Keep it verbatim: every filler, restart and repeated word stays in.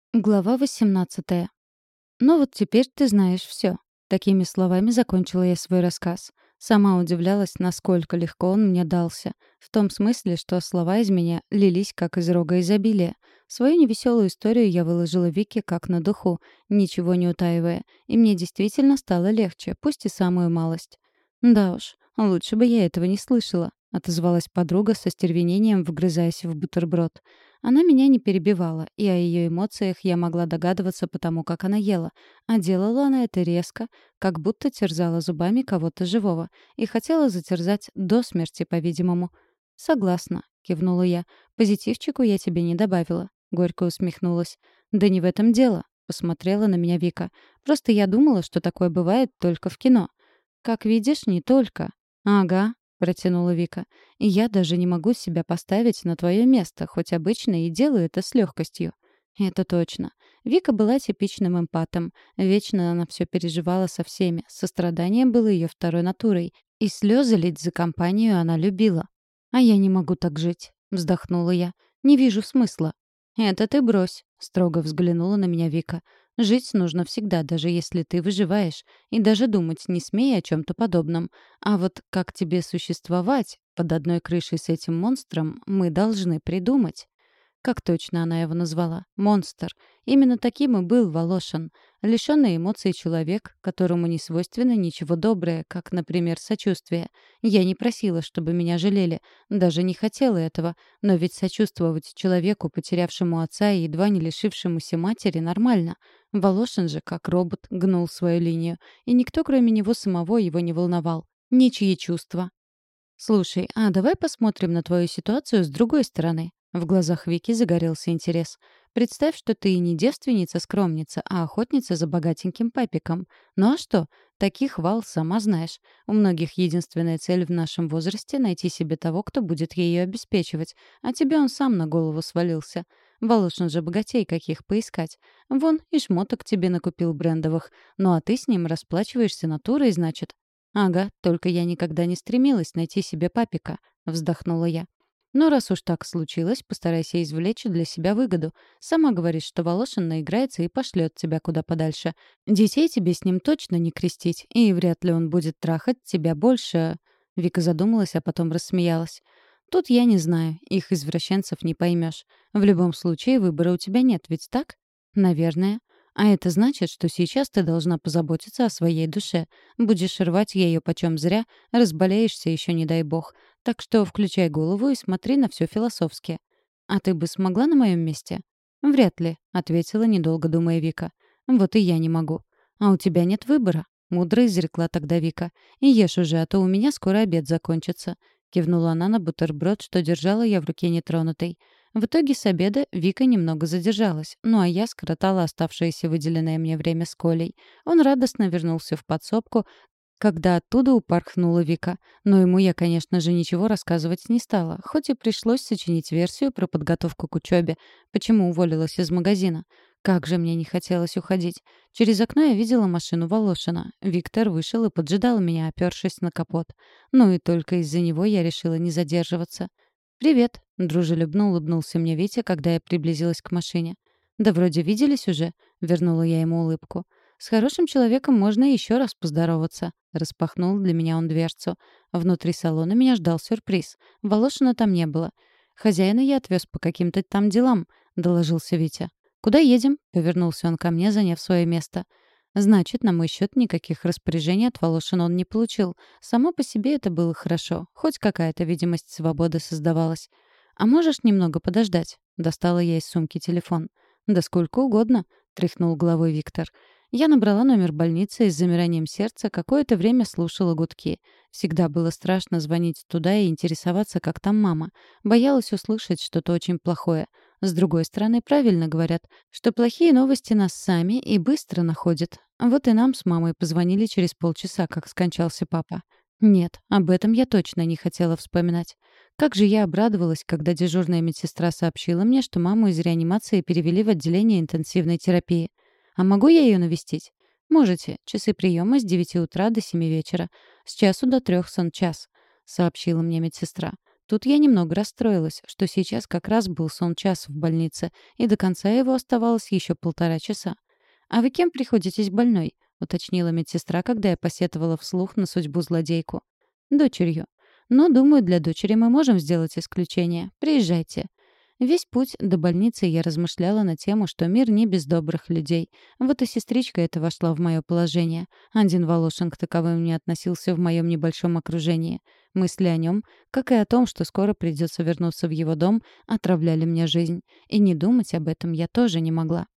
Глава восемнадцатая. «Ну вот теперь ты знаешь все. Такими словами закончила я свой рассказ. Сама удивлялась, насколько легко он мне дался. В том смысле, что слова из меня лились как из рога изобилия. Свою невеселую историю я выложила Вике как на духу, ничего не утаивая. И мне действительно стало легче, пусть и самую малость. «Да уж, лучше бы я этого не слышала», — отозвалась подруга со стервенением, вгрызаясь в бутерброд. Она меня не перебивала, и о ее эмоциях я могла догадываться потому, как она ела. А делала она это резко, как будто терзала зубами кого-то живого, и хотела затерзать до смерти, по-видимому. «Согласна», — кивнула я. «Позитивчику я тебе не добавила», — горько усмехнулась. «Да не в этом дело», — посмотрела на меня Вика. «Просто я думала, что такое бывает только в кино». «Как видишь, не только». «Ага», — протянула Вика. «И я даже не могу себя поставить на твое место, хоть обычно и делаю это с легкостью». Это точно. Вика была типичным эмпатом. Вечно она все переживала со всеми. Сострадание было ее второй натурой. И слезы лить за компанию она любила. «А я не могу так жить», — вздохнула я. «Не вижу смысла». «Это ты брось», — строго взглянула на меня Вика. «Жить нужно всегда, даже если ты выживаешь. И даже думать не смей о чем-то подобном. А вот как тебе существовать под одной крышей с этим монстром, мы должны придумать». Как точно она его назвала? Монстр. Именно таким и был Волошин. Лишённый эмоций человек, которому не свойственно ничего доброе, как, например, сочувствие. Я не просила, чтобы меня жалели, даже не хотела этого, но ведь сочувствовать человеку, потерявшему отца и едва не лишившемуся матери, нормально. Волошин же, как робот, гнул свою линию, и никто, кроме него самого, его не волновал. Ничьи чувства. «Слушай, а давай посмотрим на твою ситуацию с другой стороны». В глазах Вики загорелся интерес. «Представь, что ты не девственница-скромница, а охотница за богатеньким папиком. Ну а что? Таких вал, сама знаешь. У многих единственная цель в нашем возрасте — найти себе того, кто будет ее обеспечивать. А тебе он сам на голову свалился. Волошин же богатей каких поискать. Вон, и шмоток тебе накупил брендовых. Ну а ты с ним расплачиваешься натурой, значит. «Ага, только я никогда не стремилась найти себе папика», — вздохнула я. «Но раз уж так случилось, постарайся извлечь для себя выгоду. Сама говоришь, что Волошин наиграется и пошлет тебя куда подальше. Детей тебе с ним точно не крестить, и вряд ли он будет трахать тебя больше...» Вика задумалась, а потом рассмеялась. «Тут я не знаю, их извращенцев не поймешь. В любом случае выбора у тебя нет, ведь так?» «Наверное. А это значит, что сейчас ты должна позаботиться о своей душе. Будешь рвать ее почем зря, разболеешься еще, не дай бог. Так что включай голову и смотри на все философски. А ты бы смогла на моем месте? Вряд ли, ответила, недолго думая Вика. Вот и я не могу. А у тебя нет выбора, мудро изрекла тогда Вика. И ешь уже, а то у меня скоро обед закончится. Кивнула она на бутерброд, что держала я в руке нетронутой. В итоге с обеда Вика немного задержалась, ну а я скоротала оставшееся выделенное мне время с Колей. Он радостно вернулся в подсобку, когда оттуда упорхнула Вика. Но ему я, конечно же, ничего рассказывать не стала, хоть и пришлось сочинить версию про подготовку к учебе, почему уволилась из магазина. Как же мне не хотелось уходить. Через окно я видела машину Волошина. Виктор вышел и поджидал меня, опёршись на капот. Ну и только из-за него я решила не задерживаться. «Привет», — дружелюбно улыбнулся мне Витя, когда я приблизилась к машине. «Да вроде виделись уже», — вернула я ему улыбку. «С хорошим человеком можно еще раз поздороваться», — распахнул для меня он дверцу. Внутри салона меня ждал сюрприз. Волошина там не было. «Хозяина я отвез по каким-то там делам», — доложился Витя. «Куда едем?» — повернулся он ко мне, заняв свое место. Значит, на мой счет никаких распоряжений от Волошина он не получил. Само по себе это было хорошо. Хоть какая-то видимость свободы создавалась. «А можешь немного подождать?» — достала я из сумки телефон. «Да сколько угодно», — тряхнул головой Виктор. Я набрала номер больницы и с замиранием сердца какое-то время слушала гудки. Всегда было страшно звонить туда и интересоваться, как там мама. Боялась услышать что-то очень плохое. С другой стороны, правильно говорят, что плохие новости нас сами и быстро находят. Вот и нам с мамой позвонили через полчаса, как скончался папа. Нет, об этом я точно не хотела вспоминать. Как же я обрадовалась, когда дежурная медсестра сообщила мне, что маму из реанимации перевели в отделение интенсивной терапии. А могу я ее навестить? Можете. Часы приема с девяти утра до семи вечера. С часу до трех сон час, сообщила мне медсестра. Тут я немного расстроилась, что сейчас как раз был сон-час в больнице, и до конца его оставалось еще полтора часа. «А вы кем приходитесь больной?» — уточнила медсестра, когда я посетовала вслух на судьбу злодейку. «Дочерью. Но, думаю, для дочери мы можем сделать исключение. Приезжайте». Весь путь до больницы я размышляла на тему, что мир не без добрых людей. Вот и сестричка эта вошла в мое положение. Один Волошин к таковым не относился в моем небольшом окружении. Мысли о нем, как и о том, что скоро придется вернуться в его дом, отравляли мне жизнь. И не думать об этом я тоже не могла.